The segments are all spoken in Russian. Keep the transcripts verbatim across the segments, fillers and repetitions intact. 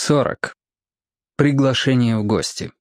сорок. Приглашение в гости.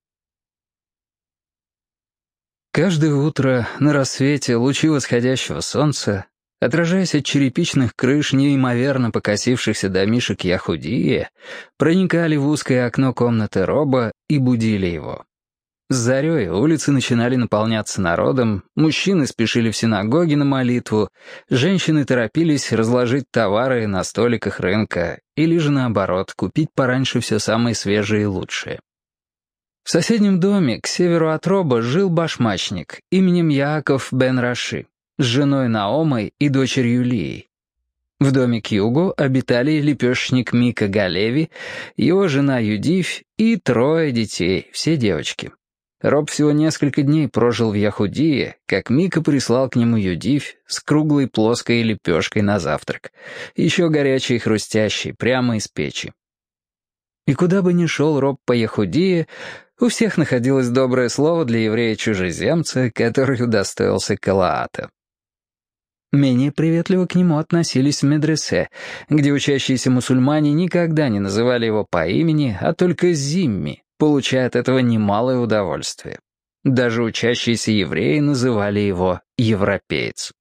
Каждое утро на рассвете лучи восходящего солнца, отражаясь от черепичных крыш неимоверно покосившихся домишек Яхудии, проникали в узкое окно комнаты Роба и будили его. С зарей улицы начинали наполняться народом, мужчины спешили в синагоги на молитву, женщины торопились разложить товары на столиках рынка или же наоборот, купить пораньше все самое свежее и лучшее. В соседнем доме к северу от Роба жил башмачник именем Яаков бен Раши с женой Наомой и дочерью Лией. В доме к югу обитали лепешечник Мика Галеви, его жена Юдифь и трое детей, все девочки. Роб всего несколько дней прожил в Яхудии, как Мика прислал к нему Юдифь с круглой плоской лепешкой на завтрак, еще горячей и хрустящей, прямо из печи. И куда бы ни шел Роб по Яхудии, у всех находилось доброе слово для еврея-чужеземца, который удостоился Калаата. Менее приветливо к нему относились в медресе, где учащиеся мусульмане никогда не называли его по имени, а только Зимми, получая от этого немалое удовольствие. Даже учащиеся евреи называли его «европеец».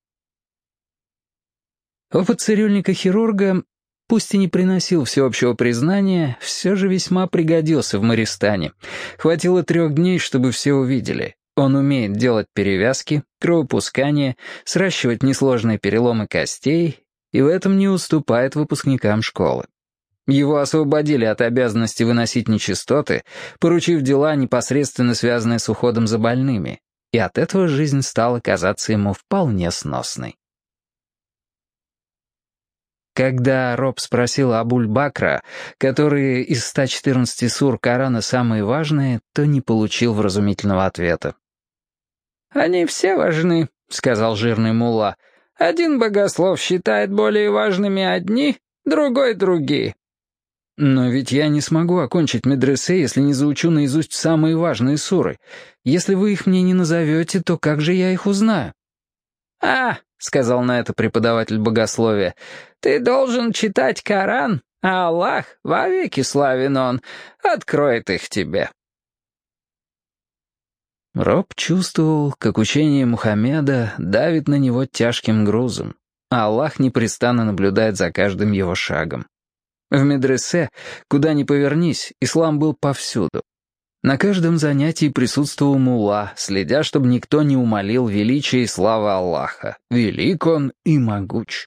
Опыт цирюльника-хирурга, пусть и не приносил всеобщего признания, все же весьма пригодился в Мористане. Хватило трех дней, чтобы все увидели. Он умеет делать перевязки, кровопускание, сращивать несложные переломы костей и в этом не уступает выпускникам школы. Его освободили от обязанности выносить нечистоты, поручив дела, непосредственно связанные с уходом за больными, и от этого жизнь стала казаться ему вполне сносной. Когда Роб спросил Абуль-Бакра, которые из ста четырнадцати сур Корана самые важные, то не получил вразумительного ответа. «Они все важны», — сказал жирный мулла. «Один богослов считает более важными одни, другой — другие». «Но ведь я не смогу окончить медресе, если не заучу наизусть самые важные суры. Если вы их мне не назовете, то как же я их узнаю?» «А», — сказал на это преподаватель богословия, — «ты должен читать Коран, а Аллах, вовеки славен Он, откроет их тебе». Роб чувствовал, как учение Мухаммеда давит на него тяжким грузом, а Аллах непрестанно наблюдает за каждым его шагом. В медресе, куда ни повернись, ислам был повсюду. На каждом занятии присутствовал мулла, следя, чтобы никто не умалил величия и славы Аллаха. Велик он и могуч.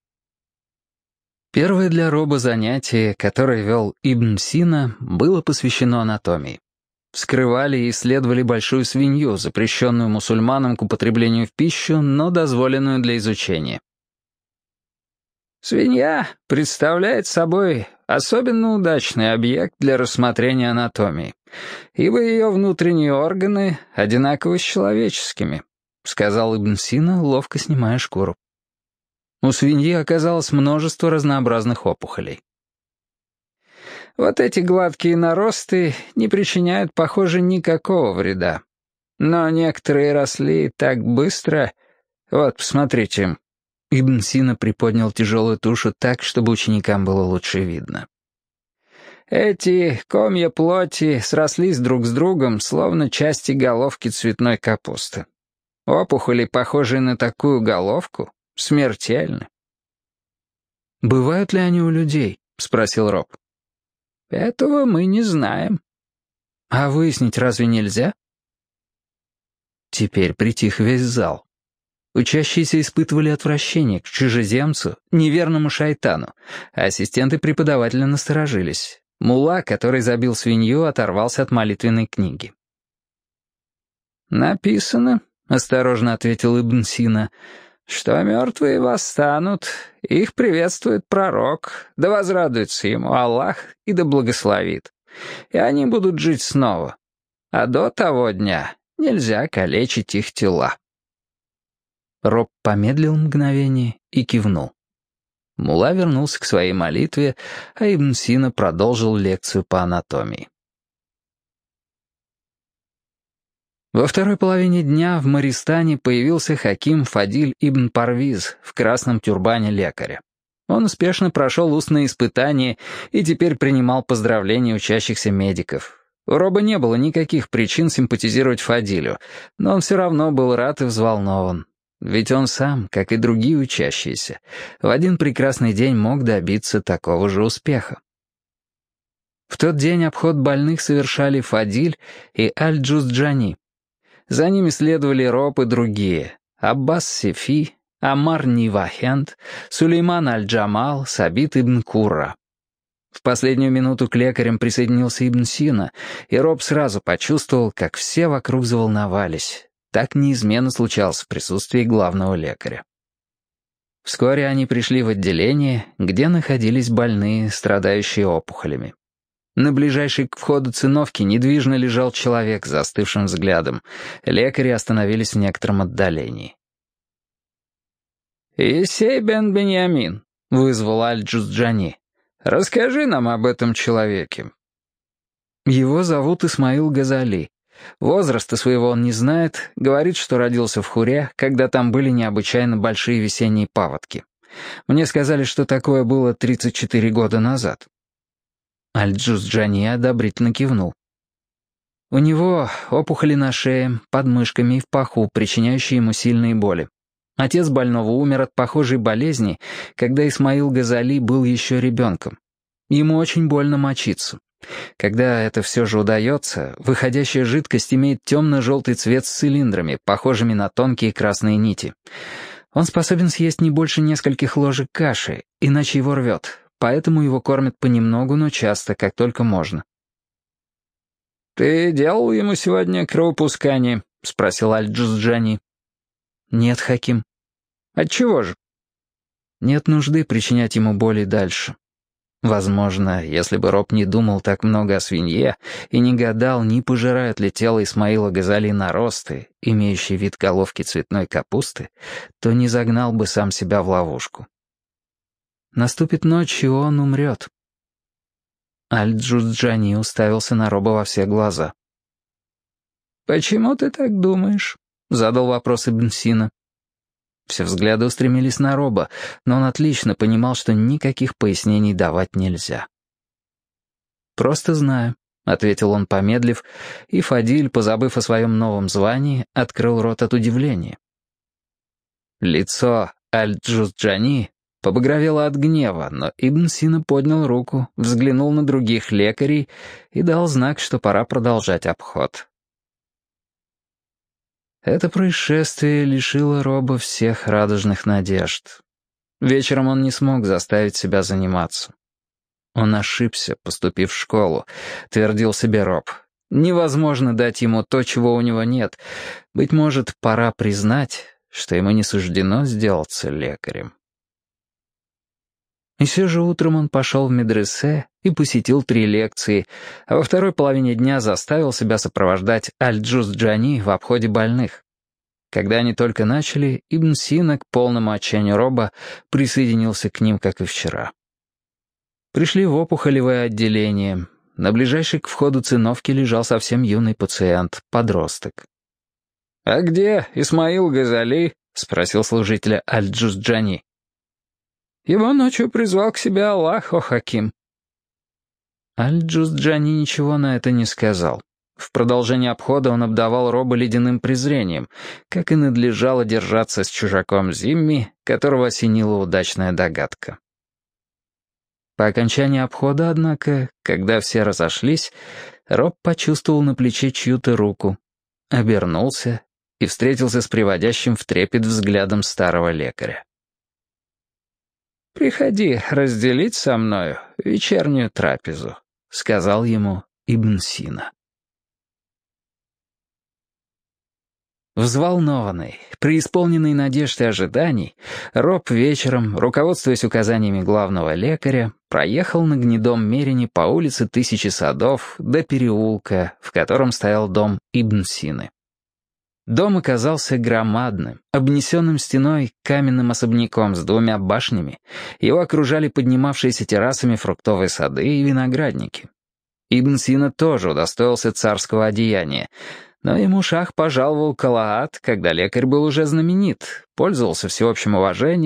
Первое для Роба занятие, которое вел Ибн Сина, было посвящено анатомии. Вскрывали и исследовали большую свинью, запрещенную мусульманам к употреблению в пищу, но дозволенную для изучения. Свинья представляет собой особенно удачный объект для рассмотрения анатомии, ибо ее внутренние органы одинаковы с человеческими, сказал Ибн Сина, ловко снимая шкуру. У свиньи оказалось множество разнообразных опухолей. Вот эти гладкие наросты не причиняют, похоже, никакого вреда. Но некоторые росли так быстро. Вот, посмотрите. Ибн Сина приподнял тяжелую тушу так, чтобы ученикам было лучше видно. Эти комья плоти срослись друг с другом, словно части головки цветной капусты. Опухоли, похожие на такую головку, смертельны. «Бывают ли они у людей?» — спросил Роб. «Этого мы не знаем». «А выяснить разве нельзя?» Теперь притих весь зал. Учащиеся испытывали отвращение к чужеземцу, неверному шайтану, а ассистенты преподавателя насторожились. Мулла, который забил свинью, оторвался от молитвенной книги. «Написано», — осторожно ответил Ибн Сина, — «что мертвые восстанут, их приветствует пророк, да возрадуется ему Аллах и да благословит, и они будут жить снова, а до того дня нельзя калечить их тела». Роб помедлил мгновение и кивнул. Мулла вернулся к своей молитве, а Ибн Сина продолжил лекцию по анатомии. Во второй половине дня в Мористане появился Хаким Фадиль ибн Парвиз в красном тюрбане лекаря. Он успешно прошел устные испытания и теперь принимал поздравления учащихся медиков. У Роба не было никаких причин симпатизировать Фадилю, но он все равно был рад и взволнован. Ведь он сам, как и другие учащиеся, в один прекрасный день мог добиться такого же успеха. В тот день обход больных совершали Фадиль и Аль-Джузджани. За ними следовали Роб и другие — Аббас Сефи, Амар Нивахенд, Сулейман Аль-Джамал, Сабит ибн Курра. В последнюю минуту к лекарям присоединился Ибн Сина, и Роб сразу почувствовал, как все вокруг заволновались. Так неизменно случалось в присутствии главного лекаря. Вскоре они пришли в отделение, где находились больные, страдающие опухолями. На ближайшей к входу циновке недвижно лежал человек с застывшим взглядом. Лекари остановились в некотором отдалении. «Исей бен Беньямин», — вызвал Аль-Джузджани, — «расскажи нам об этом человеке». Его зовут Исмаил Газали. Возраста своего он не знает, говорит, что родился в Хуре, когда там были необычайно большие весенние паводки. Мне сказали, что такое было тридцать четыре года назад. Аль-Джузджани одобрительно кивнул. У него опухоли на шее, под мышками и в паху, причиняющие ему сильные боли. Отец больного умер от похожей болезни, когда Исмаил Газали был еще ребенком. Ему очень больно мочиться. Когда это все же удается, выходящая жидкость имеет темно-желтый цвет с цилиндрами, похожими на тонкие красные нити. Он способен съесть не больше нескольких ложек каши, иначе его рвет, поэтому его кормят понемногу, но часто, как только можно. «Ты делал ему сегодня кровопускание?» — спросил Аль-Джузджани. «Нет, Хаким». «Отчего же?» «Нет нужды причинять ему боли дальше». Возможно, если бы Роб не думал так много о свинье и не гадал, не пожирают ли тело Исмаила Газали наросты, имеющие вид головки цветной капусты, то не загнал бы сам себя в ловушку. Наступит ночь, и он умрет. Аль-Джузджани уставился на Роба во все глаза. «Почему ты так думаешь?» — задал вопрос Ибн Сина. Все взгляды устремились на Роба, но он отлично понимал, что никаких пояснений давать нельзя. «Просто знаю», — ответил он, помедлив, и Фадиль, позабыв о своем новом звании, открыл рот от удивления. Лицо Аль-Джузджани побагровело от гнева, но Ибн Сина поднял руку, взглянул на других лекарей и дал знак, что пора продолжать обход. Это происшествие лишило Роба всех радужных надежд. Вечером он не смог заставить себя заниматься. Он ошибся, поступив в школу, твердил себе Роб. Невозможно дать ему то, чего у него нет. Быть может, пора признать, что ему не суждено сделаться лекарем. И все же утром он пошел в медресе и посетил три лекции, а во второй половине дня заставил себя сопровождать Аль-Джузджани в обходе больных. Когда они только начали, Ибн Сина, к полному отчаянию Роба, присоединился к ним, как и вчера. Пришли в опухолевое отделение. На ближайшей к входу циновке лежал совсем юный пациент, подросток. «А где Исмаил Газали?» — спросил служителя Аль-Джузджани. «Его ночью призвал к себе Аллах, о Хаким». Аль-Джузджани ничего на это не сказал. В продолжении обхода он обдавал Роба ледяным презрением, как и надлежало держаться с чужаком Зимми, которого осенила удачная догадка. По окончании обхода, однако, когда все разошлись, Роб почувствовал на плече чью-то руку, обернулся и встретился с приводящим в трепет взглядом старого лекаря. «Приходи разделить со мною вечернюю трапезу», — сказал ему Ибн Сина. Взволнованный, преисполненный надежд и ожиданий, Роб вечером, руководствуясь указаниями главного лекаря, проехал на гнедом мерине по улице Тысячи садов до переулка, в котором стоял дом Ибн Сины. Дом оказался громадным, обнесенным стеной каменным особняком с двумя башнями. Его окружали поднимавшиеся террасами фруктовые сады и виноградники. Ибн Сина тоже удостоился царского одеяния, но ему шах пожаловал Калаат, когда лекарь был уже знаменит, пользовался всеобщим уважением,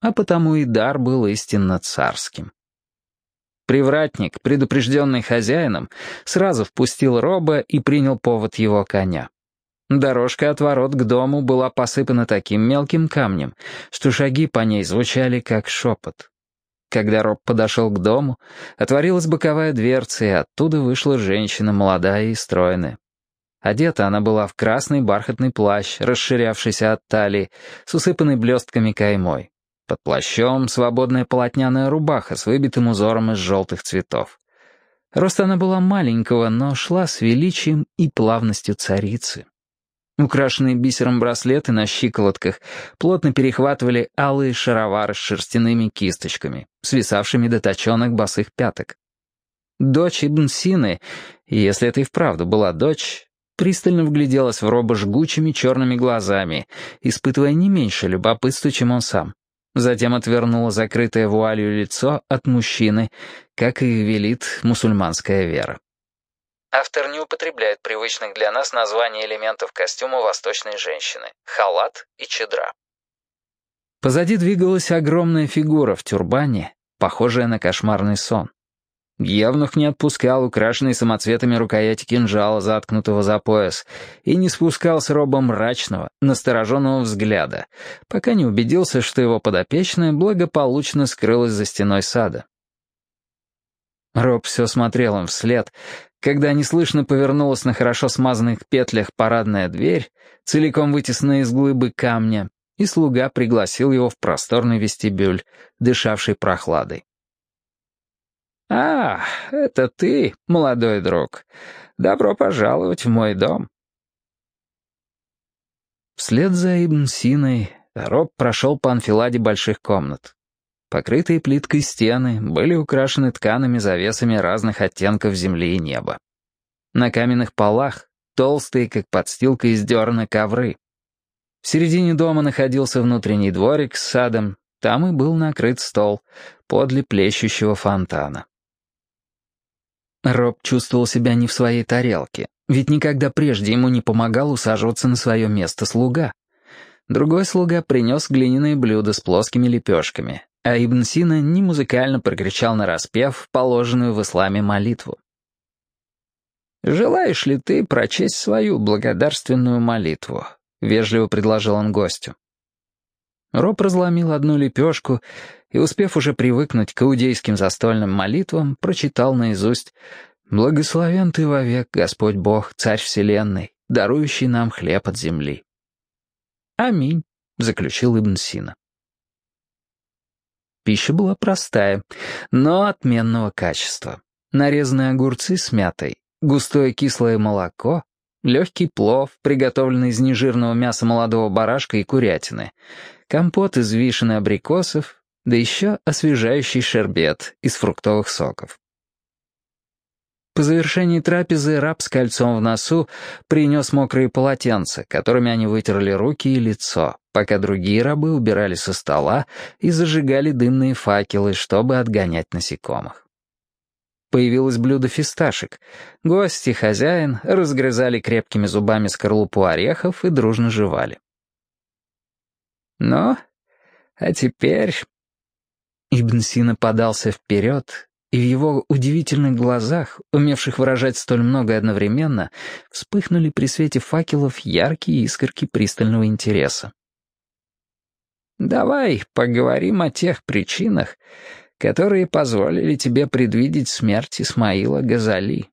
а потому и дар был истинно царским. Привратник, предупрежденный хозяином, сразу впустил Роба и принял повод его коня. Дорожка от ворот к дому была посыпана таким мелким камнем, что шаги по ней звучали как шепот. Когда Роб подошел к дому, отворилась боковая дверца, и оттуда вышла женщина, молодая и стройная. Одета она была в красный бархатный плащ, расширявшийся от талии, с усыпанной блестками каймой. Под плащом свободная полотняная рубаха с выбитым узором из желтых цветов. Рост она была маленького, но шла с величием и плавностью царицы. Украшенные бисером браслеты на щиколотках плотно перехватывали алые шаровары с шерстяными кисточками, свисавшими до точенных босых пяток. Дочь Ибн Сины, если это и вправду была дочь, пристально вгляделась в Роба жгучими черными глазами, испытывая не меньше любопытства, чем он сам. Затем отвернула закрытое вуалью лицо от мужчины, как и велит мусульманская вера. Автор не употребляет привычных для нас названий элементов костюма восточной женщины — халат и чедра. Позади двигалась огромная фигура в тюрбане, похожая на кошмарный сон. Евнух не отпускал украшенный самоцветами рукояти кинжала, заткнутого за пояс, и не спускал с Роба мрачного, настороженного взгляда, пока не убедился, что его подопечная благополучно скрылась за стеной сада. Роб все смотрел им вслед, когда неслышно повернулась на хорошо смазанных петлях парадная дверь, целиком вытесанная из глыбы камня, и слуга пригласил его в просторный вестибюль, дышавший прохладой. «А, это ты, молодой друг. Добро пожаловать в мой дом». Вслед за Ибн Синой Роб прошел по анфиладе больших комнат. Покрытые плиткой стены были украшены ткаными завесами разных оттенков земли и неба. На каменных полах толстые, как подстилка из дерна, ковры. В середине дома находился внутренний дворик с садом, там и был накрыт стол подле плещущего фонтана. Роб чувствовал себя не в своей тарелке, ведь никогда прежде ему не помогал усаживаться на свое место слуга. Другой слуга принес глиняное блюдо с плоскими лепешками, а Ибн Сина немузыкально прокричал нараспев положенную в исламе молитву. «Желаешь ли ты прочесть свою благодарственную молитву?» — вежливо предложил он гостю. Роб разломил одну лепешку и, успев уже привыкнуть к иудейским застольным молитвам, прочитал наизусть: «Благословен ты вовек, Господь Бог, Царь Вселенной, дарующий нам хлеб от земли». «Аминь», — заключил Ибн Сина. Пища была простая, но отменного качества. Нарезанные огурцы с мятой, густое кислое молоко, легкий плов, приготовленный из нежирного мяса молодого барашка и курятины, компот из вишен и абрикосов, да еще освежающий шербет из фруктовых соков. По завершении трапезы раб с кольцом в носу принес мокрые полотенца, которыми они вытерли руки и лицо, пока другие рабы убирали со стола и зажигали дымные факелы, чтобы отгонять насекомых. Появилось блюдо фисташек. Гость и хозяин разгрызали крепкими зубами скорлупу орехов и дружно жевали. «Ну, а теперь...» Ибн Сина подался вперед, и в его удивительных глазах, умевших выражать столь многое одновременно, вспыхнули при свете факелов яркие искорки пристального интереса. «Давай поговорим о тех причинах, которые позволили тебе предвидеть смерть Исмаила Газали».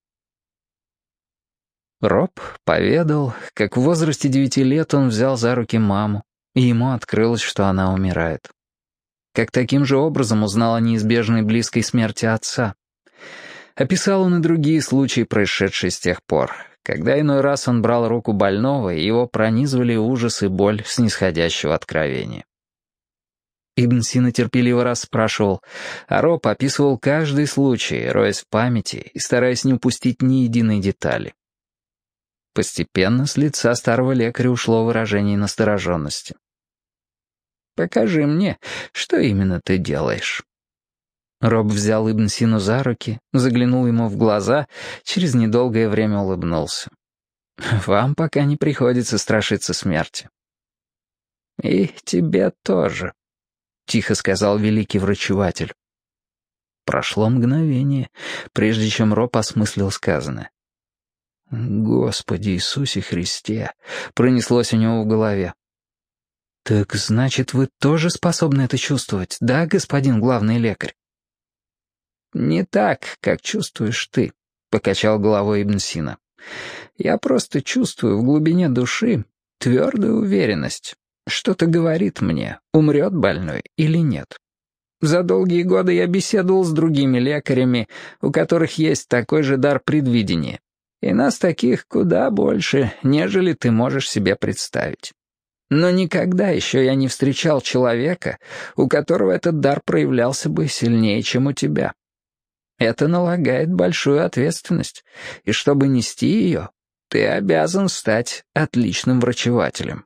Роб поведал, как в возрасте девяти лет он взял за руки маму, и ему открылось, что она умирает. Как таким же образом узнал о неизбежной близкой смерти отца. Описал он и другие случаи, происшедшие с тех пор, когда иной раз он брал руку больного, и его пронизывали ужас и боль снисходящего откровения. Ибн Сина терпеливо расспрашивал, а Роб описывал каждый случай, роясь в памяти и стараясь не упустить ни единой детали. Постепенно с лица старого лекаря ушло выражение настороженности. «Покажи мне, что именно ты делаешь». Роб взял Ибн Сину за руки, заглянул ему в глаза, через недолгое время улыбнулся. «Вам пока не приходится страшиться смерти». «И тебе тоже». — тихо сказал великий врачеватель. Прошло мгновение, прежде чем Роб осмыслил сказанное. «Господи Иисусе Христе!» — пронеслось у него в голове. «Так значит, вы тоже способны это чувствовать, да, господин главный лекарь?» «Не так, как чувствуешь ты», — покачал головой Ибн Сина. «Я просто чувствую в глубине души твердую уверенность. Что-то говорит мне, умрет больной или нет. За долгие годы я беседовал с другими лекарями, у которых есть такой же дар предвидения, и нас таких куда больше, нежели ты можешь себе представить. Но никогда еще я не встречал человека, у которого этот дар проявлялся бы сильнее, чем у тебя. Это налагает большую ответственность, и чтобы нести ее, ты обязан стать отличным врачевателем».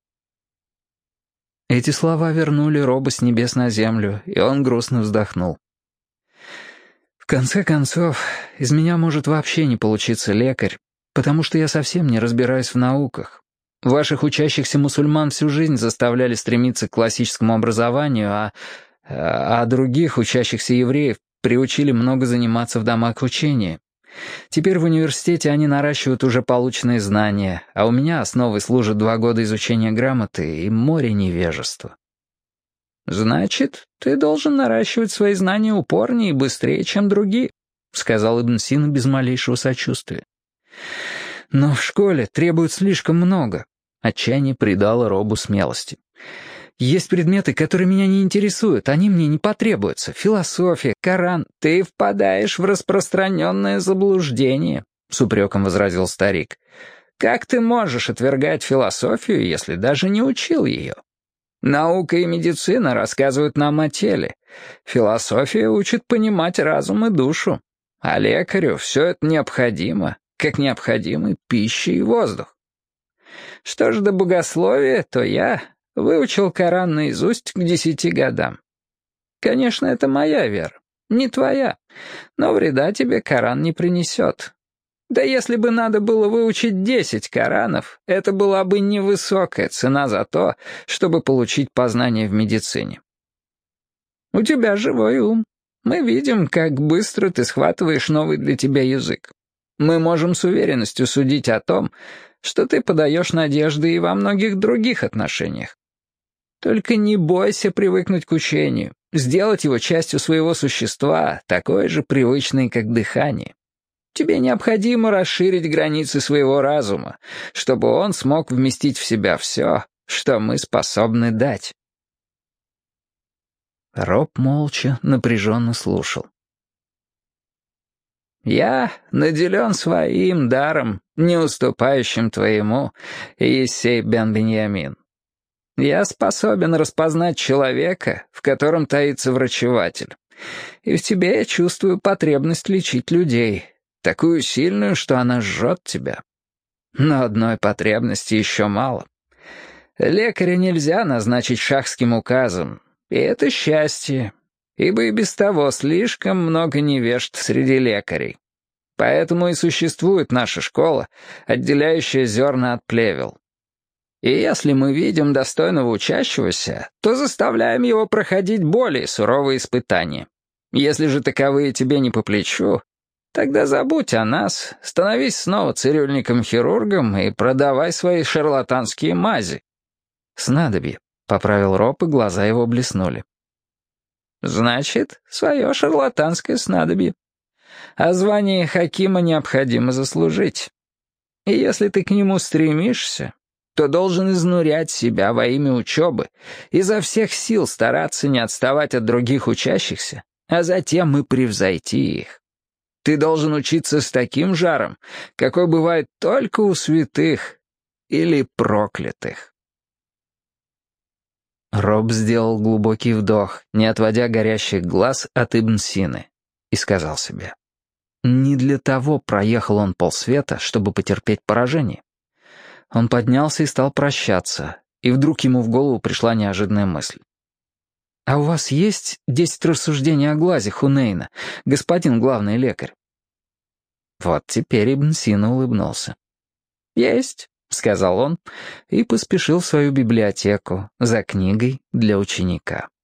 Эти слова вернули Роба с небес на землю, и он грустно вздохнул. «В конце концов, из меня может вообще не получиться лекарь, потому что я совсем не разбираюсь в науках. Ваших учащихся мусульман всю жизнь заставляли стремиться к классическому образованию, а, а других учащихся евреев приучили много заниматься в домах учения. Теперь в университете они наращивают уже полученные знания, а у меня основой служат два года изучения грамоты и море невежества». «Значит, ты должен наращивать свои знания упорнее и быстрее, чем другие», — сказал Ибн Сина без малейшего сочувствия. «Но в школе требуют слишком много». Отчаяние придало Робу смелости. «Есть предметы, которые меня не интересуют, они мне не потребуются. Философия, Коран. Ты впадаешь в распространенное заблуждение», — с упреком возразил старик. «Как ты можешь отвергать философию, если даже не учил ее? Наука и медицина рассказывают нам о теле. Философия учит понимать разум и душу. А лекарю все это необходимо, как необходимы пища и воздух. Что ж до богословия, то я выучил Коран наизусть к десяти годам. Конечно, это моя вера, не твоя, но вреда тебе Коран не принесет. Да если бы надо было выучить десять Коранов, это была бы невысокая цена за то, чтобы получить познание в медицине. У тебя живой ум. Мы видим, как быстро ты схватываешь новый для тебя язык. Мы можем с уверенностью судить о том, что ты подаешь надежды и во многих других отношениях. Только не бойся привыкнуть к учению, сделать его частью своего существа, такой же привычной, как дыхание. Тебе необходимо расширить границы своего разума, чтобы он смог вместить в себя все, что мы способны дать». Роб молча, напряженно слушал. «Я наделен своим даром, не уступающим твоему, Иессей бен Биньямин. Я способен распознать человека, в котором таится врачеватель. И в тебе я чувствую потребность лечить людей, такую сильную, что она жжет тебя. Но одной потребности еще мало. Лекаря нельзя назначить шахским указом, и это счастье, ибо и без того слишком много невежд среди лекарей. Поэтому и существует наша школа, отделяющая зерна от плевел. И если мы видим достойного учащегося, то заставляем его проходить более суровые испытания. Если же таковые тебе не по плечу, тогда забудь о нас, становись снова цирюльником-хирургом и продавай свои шарлатанские мази. «Снадобье», — поправил Роб, и глаза его блеснули. «Значит, свое шарлатанское снадобье. А звание хакима необходимо заслужить. И если ты к нему стремишься, то должен изнурять себя во имя учебы, изо всех сил стараться не отставать от других учащихся, а затем и превзойти их. Ты должен учиться с таким жаром, какой бывает только у святых или проклятых». Роб сделал глубокий вдох, не отводя горящих глаз от Ибн Сины, и сказал себе: не для того проехал он полсвета, чтобы потерпеть поражение. Он поднялся и стал прощаться, и вдруг ему в голову пришла неожиданная мысль. «А у вас есть десять рассуждений о глазе Хунейна, господин главный лекарь?» Вот теперь Ибн Сина улыбнулся. «Есть», — сказал он, и поспешил в свою библиотеку за книгой для ученика.